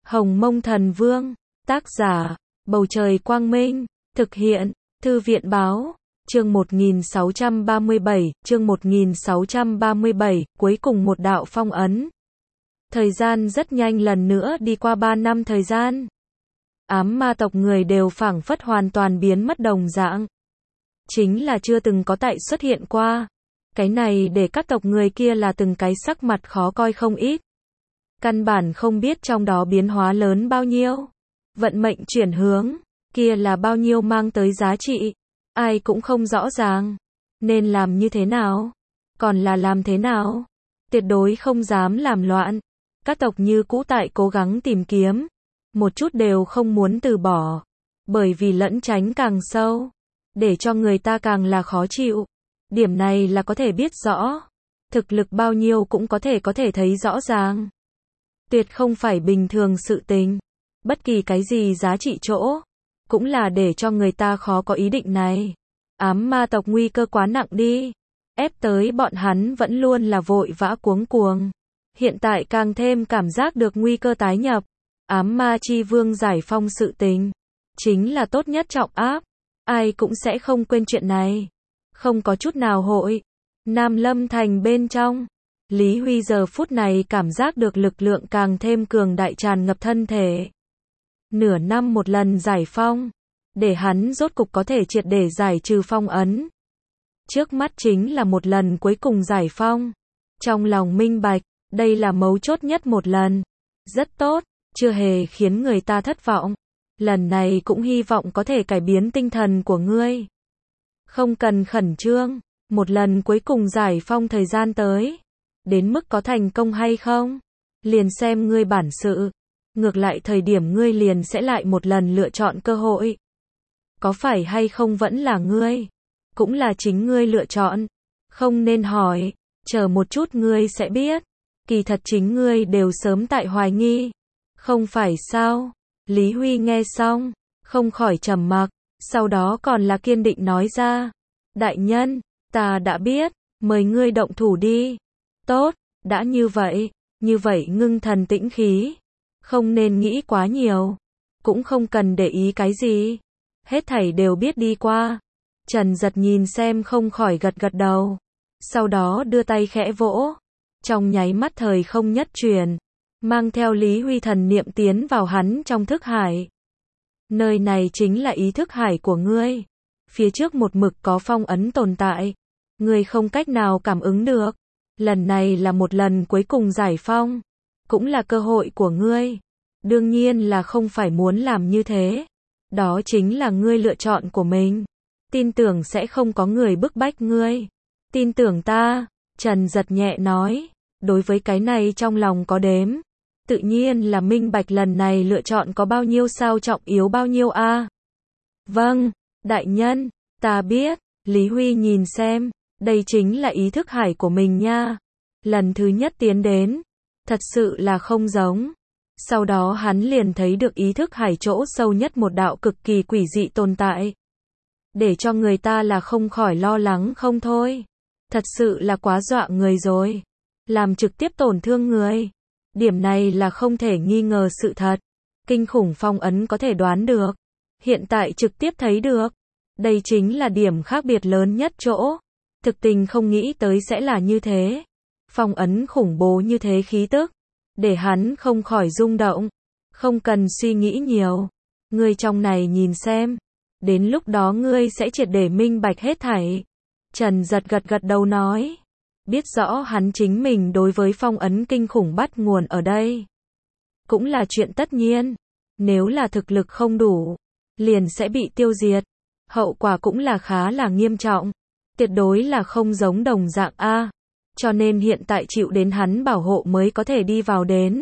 Hồng Mông Thần Vương, tác giả, Bầu Trời Quang Minh, thực hiện, Thư viện Báo, chương 1637, cuối cùng một đạo phong ấn. Thời gian rất nhanh lần nữa đi qua 3 năm thời gian. Ám ma tộc người đều phảng phất hoàn toàn biến mất đồng dạng. Chính là chưa từng có tại xuất hiện qua. Cái này để các tộc người kia là từng cái sắc mặt khó coi không ít. Căn bản không biết trong đó biến hóa lớn bao nhiêu. Vận mệnh chuyển hướng, kia là bao nhiêu mang tới giá trị. Ai cũng không rõ ràng. Nên làm như thế nào? Còn là làm thế nào? Tuyệt đối không dám làm loạn. Các tộc như cũ tại cố gắng tìm kiếm. Một chút đều không muốn từ bỏ. Bởi vì lẫn tránh càng sâu. Để cho người ta càng là khó chịu. Điểm này là có thể biết rõ. Thực lực bao nhiêu cũng có thể thấy rõ ràng. Tuyệt không phải bình thường sự tình. Bất kỳ cái gì giá trị chỗ. Cũng là để cho người ta khó có ý định này. Ám ma tộc nguy cơ quá nặng đi. Ép tới bọn hắn vẫn luôn là vội vã cuống cuồng. Hiện tại càng thêm cảm giác được nguy cơ tái nhập. Ám ma chi vương giải phong sự tình. Chính là tốt nhất trọng áp. Ai cũng sẽ không quên chuyện này. Không có chút nào hội. Nam Lâm Thành bên trong. Lý Huy giờ phút này cảm giác được lực lượng càng thêm cường đại tràn ngập thân thể. Nửa năm một lần giải phong. Để hắn rốt cục có thể triệt để giải trừ phong ấn. Trước mắt chính là một lần cuối cùng giải phong. Trong lòng minh bạch, đây là mấu chốt nhất một lần. Rất tốt, chưa hề khiến người ta thất vọng. Lần này cũng hy vọng có thể cải biến tinh thần của ngươi. Không cần khẩn trương, một lần cuối cùng giải phong thời gian tới. Đến mức có thành công hay không? Liền xem ngươi bản sự. Ngược lại thời điểm ngươi liền sẽ lại một lần lựa chọn cơ hội. Có phải hay không vẫn là ngươi? Cũng là chính ngươi lựa chọn. Không nên hỏi, chờ một chút ngươi sẽ biết. Kỳ thật chính ngươi đều sớm tại hoài nghi. Không phải sao? Lý Huy nghe xong, không khỏi trầm mặc, sau đó còn là kiên định nói ra. Đại nhân, ta đã biết, mời ngươi động thủ đi. Tốt, đã như vậy ngưng thần tĩnh khí. Không nên nghĩ quá nhiều, cũng không cần để ý cái gì. Hết thảy đều biết đi qua. Trần Giật nhìn xem không khỏi gật gật đầu. Sau đó đưa tay khẽ vỗ. Trong nháy mắt thời không nhất chuyển. Mang theo Lý Huy thần niệm tiến vào hắn trong thức hải. Nơi này chính là ý thức hải của ngươi. Phía trước một mực có phong ấn tồn tại. Ngươi không cách nào cảm ứng được. Lần này là một lần cuối cùng giải phong. Cũng là cơ hội của ngươi. Đương nhiên là không phải muốn làm như thế. Đó chính là ngươi lựa chọn của mình. Tin tưởng sẽ không có người bức bách ngươi. Tin tưởng ta, Trần Giật nhẹ nói. Đối với cái này trong lòng có đếm. Tự nhiên là minh bạch lần này lựa chọn có bao nhiêu sao trọng yếu bao nhiêu a. Vâng, đại nhân, ta biết. Lý Huy nhìn xem. Đây chính là ý thức hải của mình nha. Lần thứ nhất tiến đến. Thật sự là không giống. Sau đó hắn liền thấy được ý thức hải chỗ sâu nhất một đạo cực kỳ quỷ dị tồn tại. Để cho người ta là không khỏi lo lắng không thôi. Thật sự là quá dọa người rồi. Làm trực tiếp tổn thương người. Điểm này là không thể nghi ngờ sự thật. Kinh khủng phong ấn có thể đoán được. Hiện tại trực tiếp thấy được. Đây chính là điểm khác biệt lớn nhất chỗ. Thực tình không nghĩ tới sẽ là như thế. Phong ấn khủng bố như thế khí tức. Để hắn không khỏi rung động. Không cần suy nghĩ nhiều. Ngươi trong này nhìn xem. Đến lúc đó ngươi sẽ triệt để minh bạch hết thảy. Trần Giật gật đầu nói. Biết rõ hắn chính mình đối với phong ấn kinh khủng bắt nguồn ở đây. Cũng là chuyện tất nhiên. Nếu là thực lực không đủ. Liền sẽ bị tiêu diệt. Hậu quả cũng là khá là nghiêm trọng. Tuyệt đối là không giống đồng dạng A. Cho nên hiện tại chịu đến hắn bảo hộ mới có thể đi vào đến.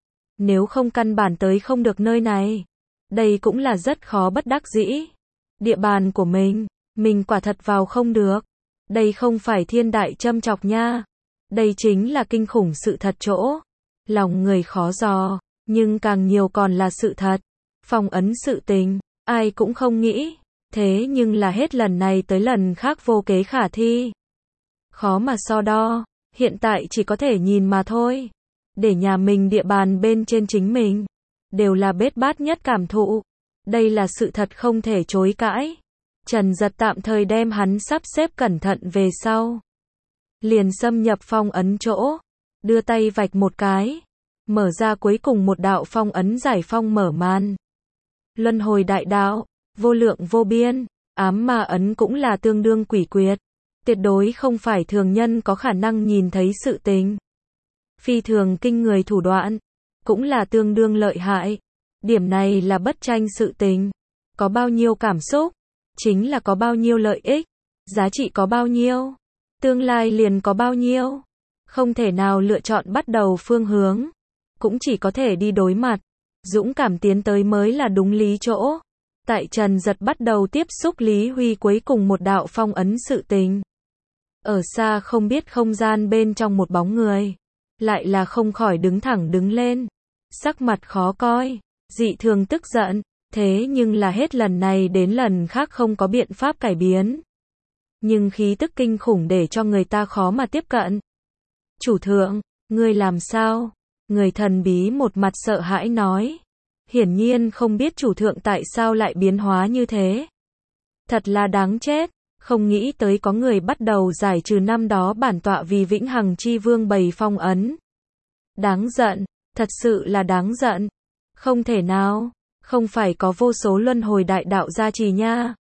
Nếu không căn bản tới không được nơi này. Đây cũng là rất khó bất đắc dĩ. Địa bàn của mình quả thật vào không được. Đây không phải thiên đại châm chọc nha. Đây chính là kinh khủng sự thật chỗ. Lòng người khó dò, nhưng càng nhiều còn là sự thật. Phong ấn sự tình, ai cũng không nghĩ. Thế nhưng là hết lần này tới lần khác vô kế khả thi. Khó mà so đo, hiện tại chỉ có thể nhìn mà thôi. Để nhà mình địa bàn bên trên chính mình. đều là bết bát nhất cảm thụ. Đây là sự thật không thể chối cãi. Trần Giật tạm thời đem hắn sắp xếp cẩn thận về sau. Liền xâm nhập phong ấn chỗ, đưa tay vạch một cái, mở ra cuối cùng một đạo phong ấn giải phong mở màn. Luân hồi đại đạo, vô lượng vô biên, ám ma ấn cũng là tương đương quỷ quyệt. Tuyệt đối không phải thường nhân có khả năng nhìn thấy sự tình. Phi thường kinh người thủ đoạn, cũng là tương đương lợi hại. Điểm này là bất tranh sự tình. Có bao nhiêu cảm xúc, chính là có bao nhiêu lợi ích. Giá trị có bao nhiêu, tương lai liền có bao nhiêu. Không thể nào lựa chọn bắt đầu phương hướng, cũng chỉ có thể đi đối mặt. Dũng cảm tiến tới mới là đúng lý chỗ. Tại Trần Giật bắt đầu tiếp xúc Lý Huy cuối cùng một đạo phong ấn sự tình. Ở xa không biết không gian bên trong một bóng người, lại là không khỏi đứng thẳng đứng lên. Sắc mặt khó coi, dị thường tức giận, thế nhưng là hết lần này đến lần khác không có biện pháp cải biến. Nhưng khí tức kinh khủng để cho người ta khó mà tiếp cận. Chủ thượng, ngươi làm sao? Người thần bí một mặt sợ hãi nói. Hiển nhiên không biết chủ thượng tại sao lại biến hóa như thế. Thật là đáng chết, không nghĩ tới có người bắt đầu giải trừ năm đó bản tọa vì vĩnh hằng chi vương bày phong ấn. Đáng giận, thật sự là đáng giận. Không thể nào, không phải có vô số luân hồi đại đạo gia trì nha.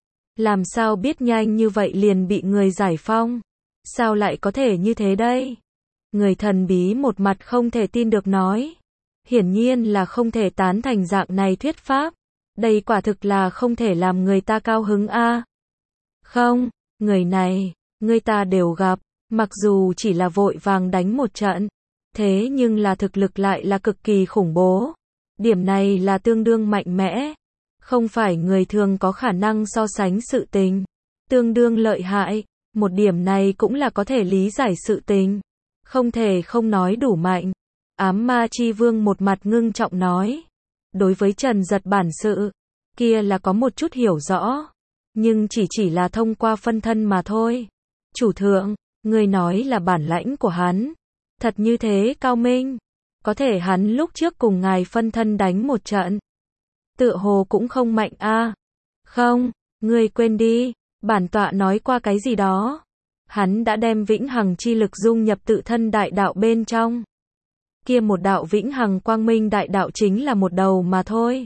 Làm sao biết nhanh như vậy liền bị người giải phong? Sao lại có thể như thế đây? Người thần bí một mặt không thể tin được nói. Hiển nhiên là không thể tán thành dạng này thuyết pháp. Đây quả thực là không thể làm người ta cao hứng a. Không, người này, người ta đều gặp, mặc dù chỉ là vội vàng đánh một trận, thế nhưng là thực lực lại là cực kỳ khủng bố. Điểm này là tương đương mạnh mẽ, không phải người thường có khả năng so sánh sự tình. Tương đương lợi hại, một điểm này cũng là có thể lý giải sự tình. Không thể không nói đủ mạnh. Ám ma chi vương một mặt ngưng trọng nói. Đối với Trần Giật bản sự, kia là có một chút hiểu rõ. Nhưng chỉ là thông qua phân thân mà thôi. Chủ thượng, người nói là bản lãnh của hắn. Thật như thế cao minh. Có thể hắn lúc trước cùng ngài phân thân đánh một trận. Tựa hồ cũng không mạnh a. Không, ngươi quên đi. Bản tọa nói qua cái gì đó. Hắn đã đem vĩnh hằng chi lực dung nhập tự thân đại đạo bên trong. Kia một đạo vĩnh hằng quang minh đại đạo chính là một đầu mà thôi.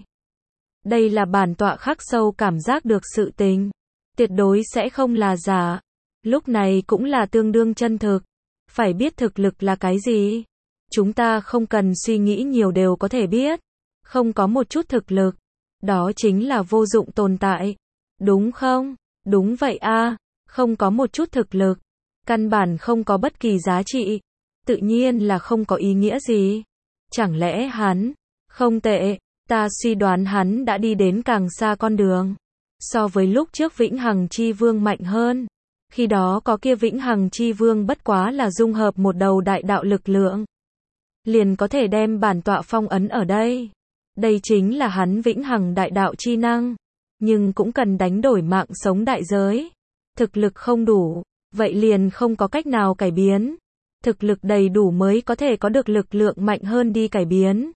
Đây là bản tọa khắc sâu cảm giác được sự tình. Tuyệt đối sẽ không là giả. Lúc này cũng là tương đương chân thực. Phải biết thực lực là cái gì? Chúng ta không cần suy nghĩ nhiều đều có thể biết. Không có một chút thực lực, đó chính là vô dụng tồn tại. Đúng không? Đúng vậy a. Không có một chút thực lực, căn bản không có bất kỳ giá trị. Tự nhiên là không có ý nghĩa gì. Chẳng lẽ hắn? Không tệ, ta suy đoán hắn đã đi đến càng xa con đường. So với lúc trước vĩnh hằng chi vương mạnh hơn. Khi đó có kia vĩnh hằng chi vương bất quá là dung hợp một đầu đại đạo lực lượng. Liền có thể đem bản tọa phong ấn ở đây. Đây chính là hắn vĩnh hằng đại đạo chi năng. Nhưng cũng cần đánh đổi mạng sống đại giới. Thực lực không đủ, vậy liền không có cách nào cải biến. Thực lực đầy đủ mới có thể có được lực lượng mạnh hơn đi cải biến.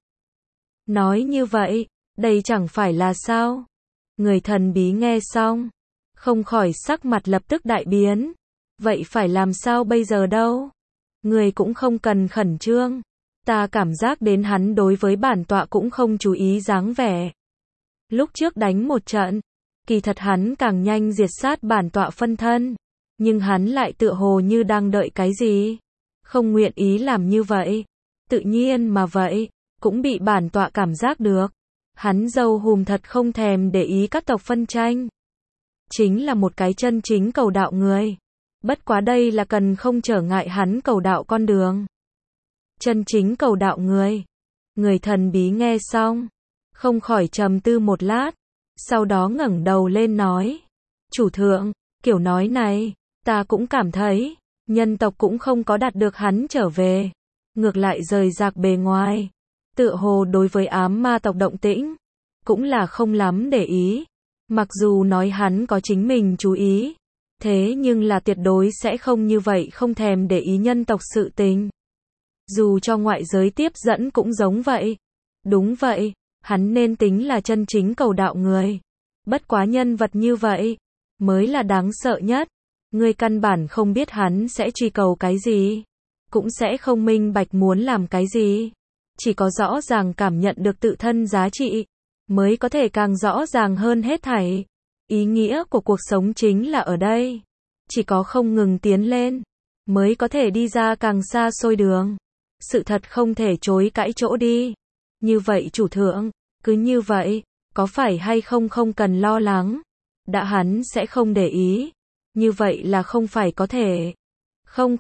Nói như vậy, đây chẳng phải là sao? Người thần bí nghe xong, không khỏi sắc mặt lập tức đại biến. Vậy phải làm sao bây giờ đâu? Người cũng không cần khẩn trương. Ta cảm giác đến hắn đối với bản tọa cũng không chú ý dáng vẻ. Lúc trước đánh một trận, kỳ thật hắn càng nhanh diệt sát bản tọa phân thân. Nhưng hắn lại tựa hồ như đang đợi cái gì? Không nguyện ý làm như vậy. Tự nhiên mà vậy, cũng bị bản tọa cảm giác được. Hắn dâu hùm thật không thèm để ý các tộc phân tranh. Chính là một cái chân chính cầu đạo người. Bất quá đây là cần không trở ngại hắn cầu đạo con đường. Chân chính cầu đạo người. Người thần bí nghe xong, không khỏi trầm tư một lát. Sau đó ngẩng đầu lên nói. Chủ thượng, kiểu nói này, ta cũng cảm thấy, nhân tộc cũng không có đạt được hắn trở về. Ngược lại rời rạc bề ngoài. Tựa hồ đối với ám ma tộc động tĩnh, cũng là không lắm để ý. Mặc dù nói hắn có chính mình chú ý, thế nhưng là tuyệt đối sẽ không như vậy không thèm để ý nhân tộc sự tình. Dù cho ngoại giới tiếp dẫn cũng giống vậy. Đúng vậy, Hắn nên tính là chân chính cầu đạo người. Bất quá nhân vật như vậy, mới là đáng sợ nhất. Ngươi căn bản không biết hắn sẽ truy cầu cái gì. Cũng sẽ không minh bạch muốn làm cái gì. Chỉ có rõ ràng cảm nhận được tự thân giá trị, mới có thể càng rõ ràng hơn hết thảy. Ý nghĩa của cuộc sống chính là ở đây. Chỉ có không ngừng tiến lên, mới có thể đi ra càng xa xôi đường. Sự thật không thể chối cãi chỗ đi. Như vậy chủ thượng, cứ như vậy, có phải hay không không cần lo lắng. Đã hắn sẽ không để ý. Như vậy là không phải có thể. Không,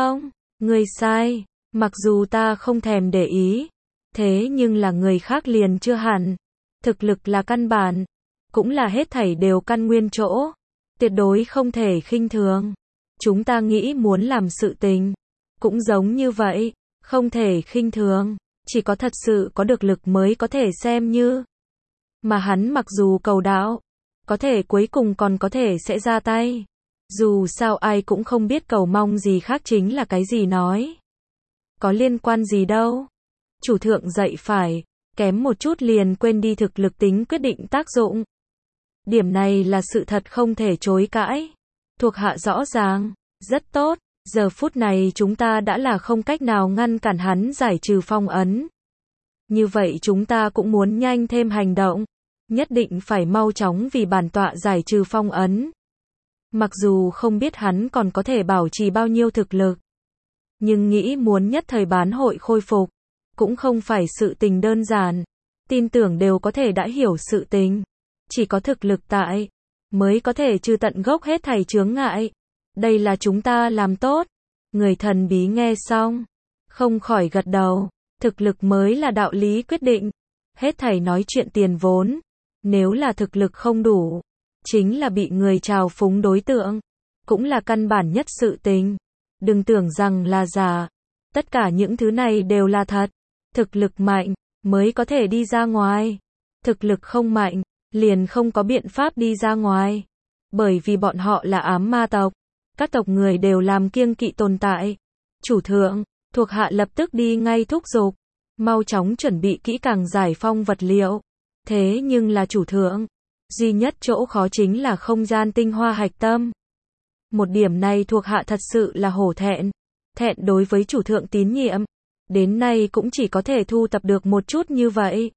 ngươi sai. Mặc dù ta không thèm để ý. Thế nhưng là người khác liền chưa hẳn. Thực lực là căn bản. Cũng là hết thảy đều căn nguyên chỗ. Tuyệt đối không thể khinh thường. Chúng ta nghĩ muốn làm sự tình. Cũng giống như vậy. Không thể khinh thường. Chỉ có thật sự có được lực mới có thể xem như. Mà hắn mặc dù cầu đạo, có thể cuối cùng còn có thể sẽ ra tay. Dù sao ai cũng không biết cầu mong gì khác chính là cái gì nói. Có liên quan gì đâu. Chủ thượng dạy phải, kém một chút liền quên đi thực lực tính quyết định tác dụng. Điểm này là sự thật không thể chối cãi. Thuộc hạ rõ ràng, rất tốt. Giờ phút này chúng ta đã là không cách nào ngăn cản hắn giải trừ phong ấn. Như vậy chúng ta cũng muốn nhanh thêm hành động. Nhất định phải mau chóng vì bản tọa giải trừ phong ấn. Mặc dù không biết hắn còn có thể bảo trì bao nhiêu thực lực. Nhưng nghĩ muốn nhất thời bán hội khôi phục. Cũng không phải sự tình đơn giản. Tin tưởng đều có thể đã hiểu sự tình. Chỉ có thực lực tại, mới có thể trừ tận gốc hết thảy chướng ngại. Đây là chúng ta làm tốt. Người thần bí nghe xong, không khỏi gật đầu. Thực lực mới là đạo lý quyết định. Hết thảy nói chuyện tiền vốn. Nếu là thực lực không đủ, chính là bị người trào phúng đối tượng. Cũng là căn bản nhất sự tình. Đừng tưởng rằng là giả. Tất cả những thứ này đều là thật. Thực lực mạnh, mới có thể đi ra ngoài. Thực lực không mạnh, liền không có biện pháp đi ra ngoài. Bởi vì bọn họ là ám ma tộc. Các tộc người đều làm kiêng kỵ tồn tại. Chủ thượng, thuộc hạ lập tức đi ngay thúc giục. Mau chóng chuẩn bị kỹ càng giải phong vật liệu. Thế nhưng là chủ thượng. Duy nhất chỗ khó chính là không gian tinh hoa hạch tâm. Một điểm này thuộc hạ thật sự là hổ thẹn. Thẹn đối với chủ thượng tín nhiệm. Đến nay cũng chỉ có thể thu tập được một chút như vậy.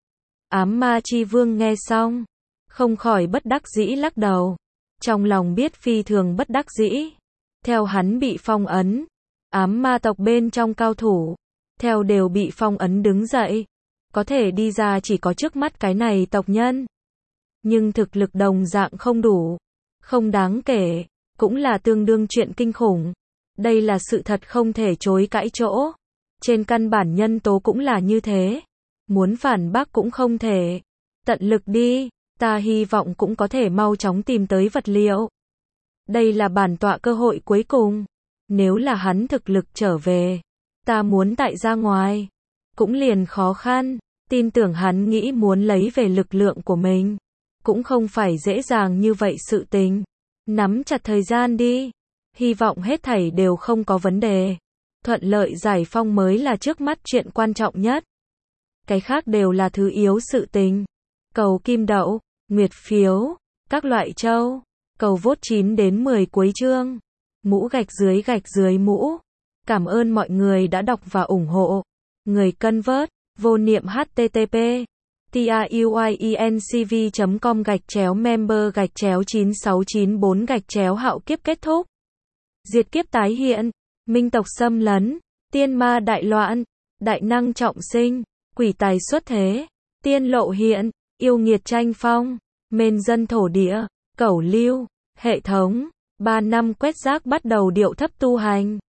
Ám ma chi vương nghe xong, không khỏi bất đắc dĩ lắc đầu. Trong lòng biết phi thường bất đắc dĩ. Theo hắn bị phong ấn, ám ma tộc bên trong cao thủ, theo đều bị phong ấn đứng dậy. Có thể đi ra chỉ có trước mắt cái này tộc nhân. Nhưng thực lực đồng dạng không đủ. Không đáng kể, cũng là tương đương chuyện kinh khủng. Đây là sự thật không thể chối cãi chỗ. Trên căn bản nhân tố cũng là như thế. Muốn phản bác cũng không thể. Tận lực đi, ta hy vọng cũng có thể mau chóng tìm tới vật liệu. Đây là bản tọa cơ hội cuối cùng. Nếu là hắn thực lực trở về, ta muốn tại ra ngoài, cũng liền khó khăn. Tin tưởng hắn nghĩ muốn lấy về lực lượng của mình. Cũng không phải dễ dàng như vậy sự tình. Nắm chặt thời gian đi. Hy vọng hết thảy đều không có vấn đề. Thuận lợi giải phong mới là trước mắt chuyện quan trọng nhất. Cái khác đều là thứ yếu sự tình. Cầu kim đậu, nguyệt phiếu, các loại châu. Cầu vote 9 đến 10 cuối chương. Mũ gạch dưới mũ. Cảm ơn mọi người đã đọc và ủng hộ. Người cân vớt, vô niệm http tiuyencv.com/member/9694/hạo kiếp kết thúc. Diệt kiếp tái hiện, minh tộc xâm lấn, tiên ma đại loạn, đại năng trọng sinh, quỷ tài xuất thế, tiên lộ hiện, yêu nghiệt tranh phong, mên dân thổ địa, cẩu lưu, hệ thống, 3 năm quét rác bắt đầu điệu thấp tu hành.